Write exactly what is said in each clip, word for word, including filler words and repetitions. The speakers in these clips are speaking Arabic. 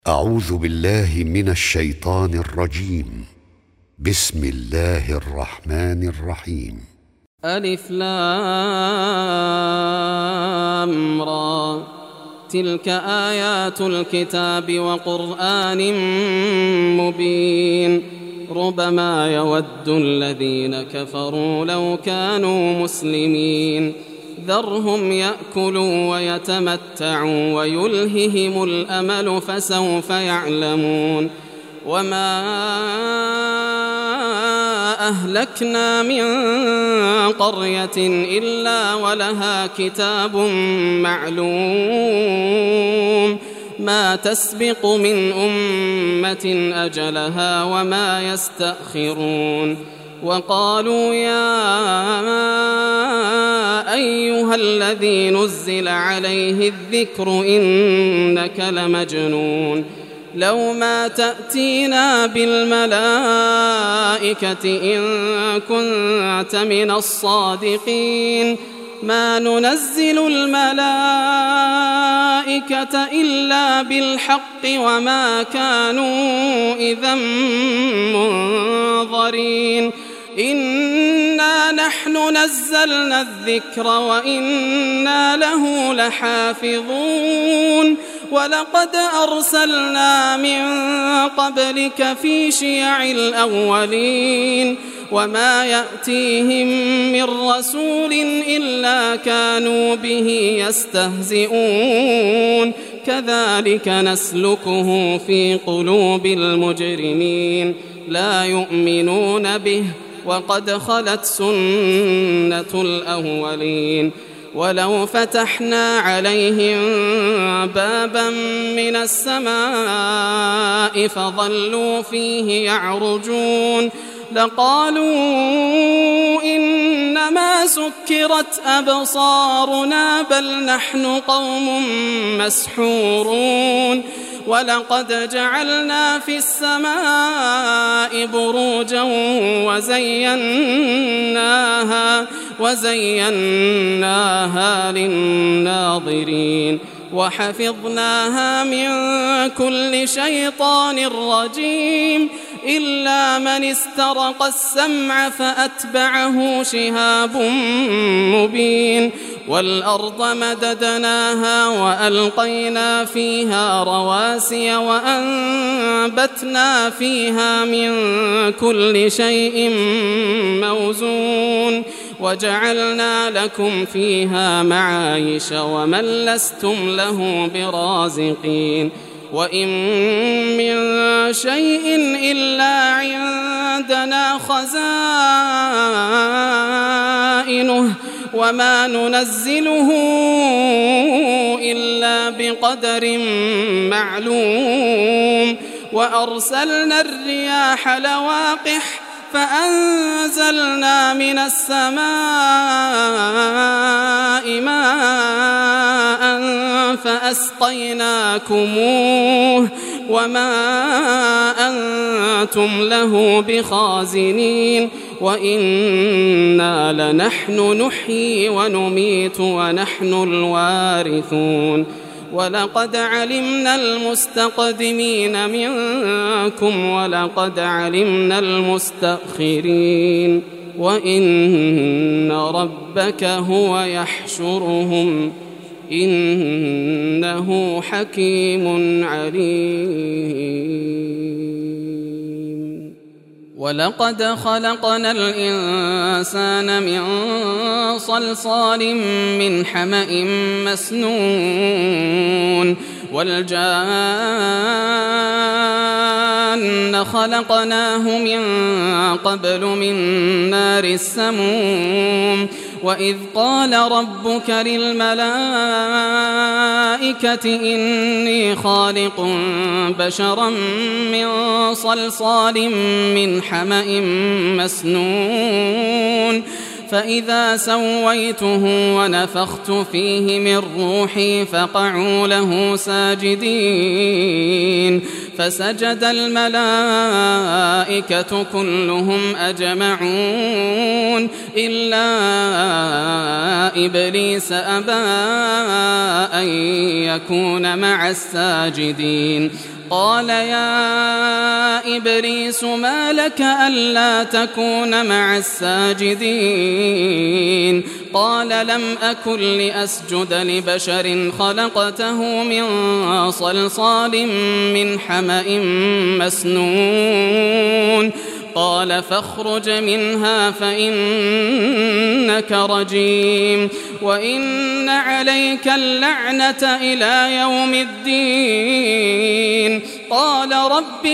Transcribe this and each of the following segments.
أعوذ بالله من الشيطان الرجيم. بسم الله الرحمن الرحيم. ألف لام را، تلك آيات الكتاب وقرآن مبين. ربما يود الذين كفروا لو كانوا مسلمين. ذرهم يأكلوا ويتمتعوا ويلههم الأمل فسوف يعلمون. وما أهلكنا من قرية إلا ولها كتاب معلوم، ما تسبق من أمة أجلها وما يستأخرون. وقالوا يا أيها الذي نزل عليه الذكر إنك لمجنون، لو ما تأتينا بالملائكة إن كنت من الصادقين. ما ننزل الملائكة إلا بالحق وما كانوا إذا منظرين. إنا نحن نزلنا الذكر وإنا له لحافظون. ولقد أرسلنا من قبلك في شيع الأولين، وما يأتيهم من رسول إلا كانوا به يستهزئون. كذلك نسلكه في قلوب المجرمين، لا يؤمنون به وقد خلت سنة الأولين. ولو فتحنا عليهم بابا من السماء فظلوا فيه يعرجون لقالوا إنما سكرت أبصارنا بل نحن قوم مسحورون. ولقد جعلنا في السماء بروجا وزيناها وزيناها للناظرين وحفظناها من كل شيطان رجيم إلا من استرق السمع فأتبعه شهاب مبين. والأرض مددناها وألقينا فيها رواسي وأنبتنا فيها من كل شيء موزون وجعلنا لكم فيها معايش ومن لستم له برازقين. وإن من شيء إلا عندنا خزائنه وما ننزله إلا بقدر معلوم. وأرسلنا الرياح لواقح فأنزلنا من السماء ماء فأسقيناكموه وما أنتم له بخازنين. وإنا لنحن نحيي ونميت ونحن الوارثون. ولقد علمنا المستقدمين منكم ولقد علمنا المستأخرين وإن ربك هو يحشرهم إنه حكيم عليم. ولقد خلقنا الإنسان من صلصال من حمأ مسنون والجان خلقناه من قبل من نار السموم. وإذ قال ربك للملائكة إني خالق بشرا من صلصال من حمأ مسنون فإذا سويته ونفخت فيه من روحي فقعوا له ساجدين. فسجد الملائكة كلهم أجمعون إلا إبليس أبى أن يكون مع الساجدين. قال يا إبليس ما لك ألا تكون مع الساجدين قال لم أكن لأسجد لبشر خلقته من صلصال من حمأ مسنون قال فاخرج منها فإنك رجيم وإن عليك اللعنة إلى يوم الدين قال رب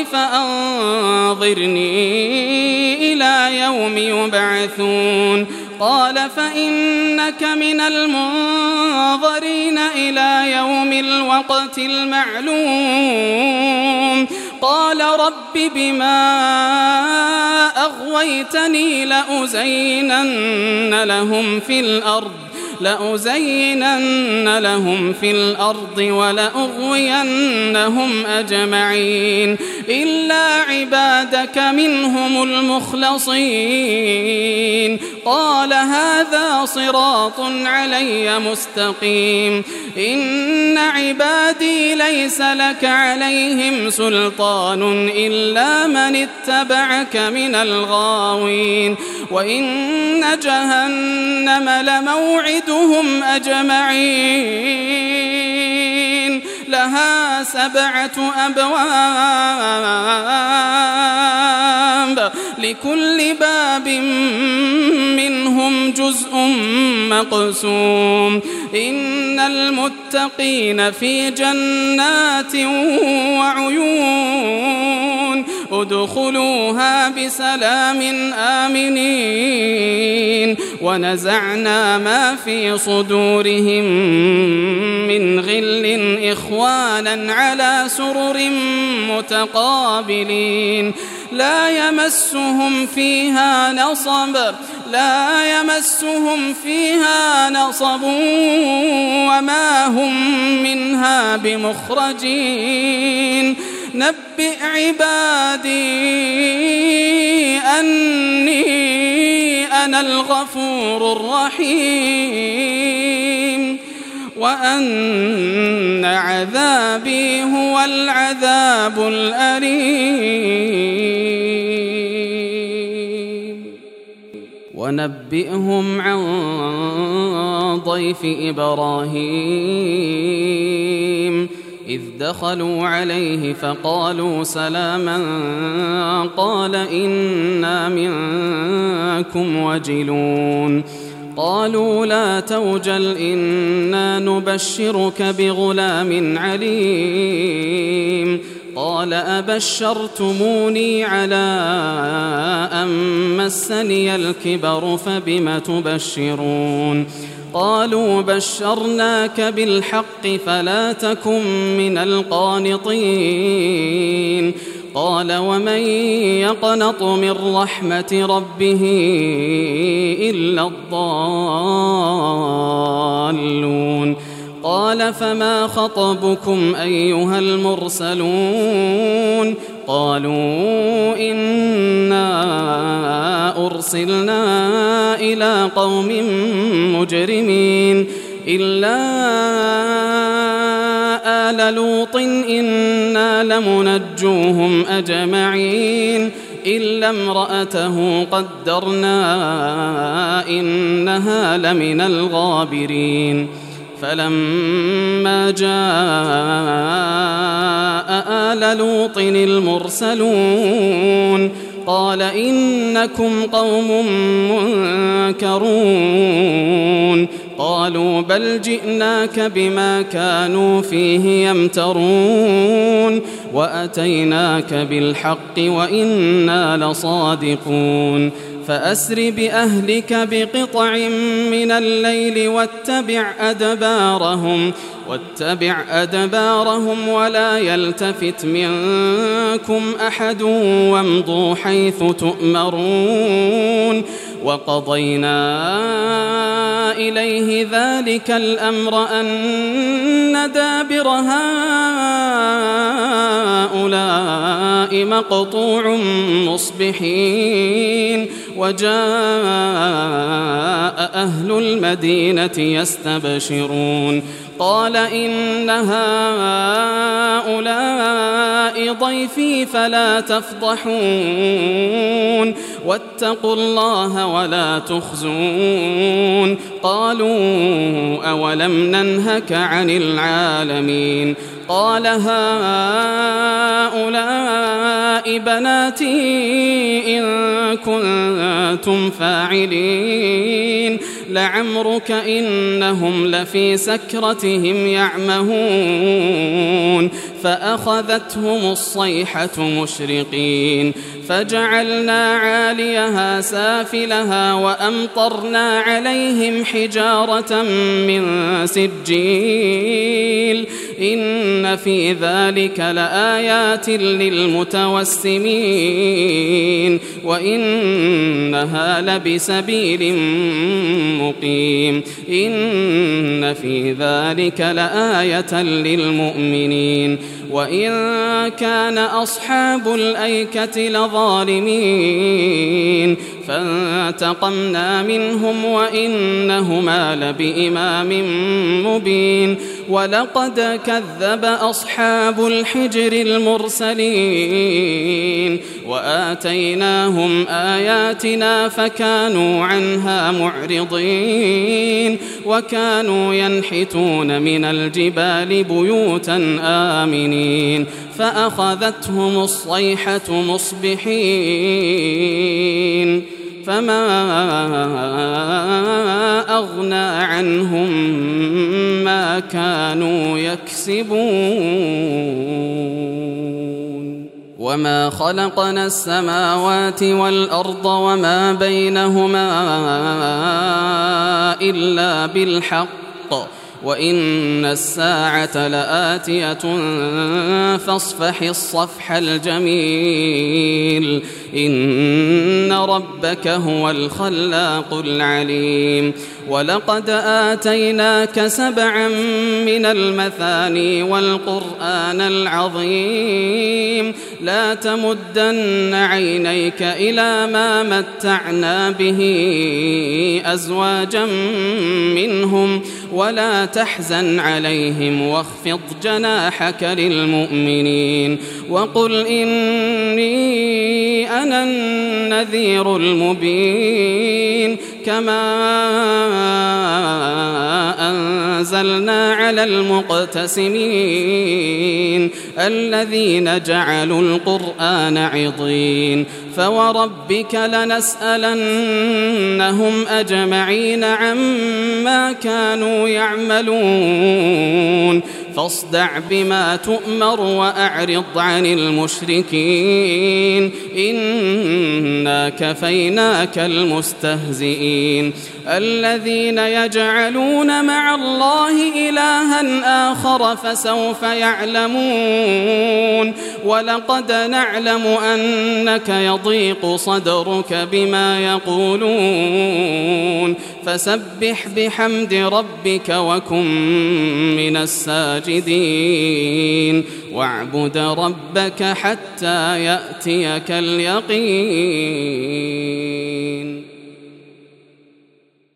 فأنظرني إلى يوم يبعثون قال فإنك من المنظرين إلى يوم الوقت المعلوم قال رب بما أغويتني لأزينن لهم في الأرض لأزينن لهم في الأرض ولأغوينهم أجمعين إلا عبادك منهم المخلصين قال هذا صراط علي مستقيم إن عبادي ليس لك عليهم سلطان إلا من اتبعك من الغاوين وإن جهنم لموعدهم أجمعين لها سبعة أبواب لكل باب منهم جزء مقسوم إن المتقين في جنات وعيون ادخلوها بسلام آمنين ونزعنا ما في صدورهم من غل إخوانا على سرر متقابلين لا يمسهم فيها نصب لا يمسهم فيها نصب وما هم منها بمخرجين نبئ عبادي أني أنا الغفور الرحيم وأن عذابي هو العذاب الأليم ونبئهم عن ضيف إبراهيم إذ دخلوا عليه فقالوا سلاما قال إنا منكم وجلون قالوا لا توجل إنا نبشرك بغلام عليم قال أبشرتموني على أن مسني الكبر فبم تبشرون قالوا بشرناك بالحق فلا تكن من القانطين قال ومن يقنط من رحمة ربه إلا الضالون قال فما خطبكم أيها المرسلون قالوا إنا أرسلنا إلى قوم مجرمين إلا آل لوط إنا لمنجوهم أجمعين إلا امرأته قدرنا إنها لمن الغابرين فلما جاء آل لوط المرسلون قال إنكم قوم منكرون قالوا بل جئناك بما كانوا فيه يمترون وأتيناك بالحق وإنا لصادقون فأسر بأهلك بقطع من الليل واتبع أدبارهم واتبع أدبارهم ولا يلتفت منكم أحد وامضوا حيث تؤمرون وقضينا إليه ذلك الأمر أن دابر هؤلاء مقطوع مصبحين وجاء أهل المدينة يستبشرون قال إن هؤلاء ضيفي فلا تفضحون واتقوا الله ولا تخزون قالوا أولم ننهك عن العالمين قال هؤلاء بناتي إن كنتم فاعلين لعمرك إنهم لفي سكرتهم يعمهون فأخذتهم الصيحة مشرقين فجعلنا عاليها سافلها وأمطرنا عليهم حجارة من سجيل إن في ذلك لآيات للمتوسمين وإنها لبسبيل مقيم إن في ذلك لآية للمؤمنين وإن كان أصحاب الأيكة لظالمين فانتقمنا منهم وإنهما لبإمام مبين ولقد كذب أصحاب الحجر المرسلين وآتيناهم آياتنا فكانوا عنها معرضين وكانوا ينحتون من الجبال بيوتا آمنين فأخذتهم الصيحة مصبحين فما أغنى عنهم ما كانوا يكسبون وما خلقنا السماوات والأرض وما بينهما إلا بالحق وإن الساعة لآتية فاصفح الصفح الجميل إن ربك هو الخلاق العليم ولقد آتيناك سبعا من المثاني والقرآن العظيم لا تمدن عينيك إلى ما متعنا به أزواجا منهم ولا تحزن عليهم واخفض جناحك للمؤمنين وقل إني أنا النذير المبين كما أنزلنا على المقتسمين الذين جعلوا القرآن عضين فوربك لنسألنهم أجمعين عما كانوا يعملون فاصدع بما تؤمر وأعرض عن المشركين إنا كفيناك المستهزئين الذين يجعلون مع الله إلها آخر فسوف يعلمون ولقد نعلم أنك يضيق صدرك بما يقولون فسبح بحمد ربك وكن من الساجدين واعبد ربك حتى يأتيك اليقين.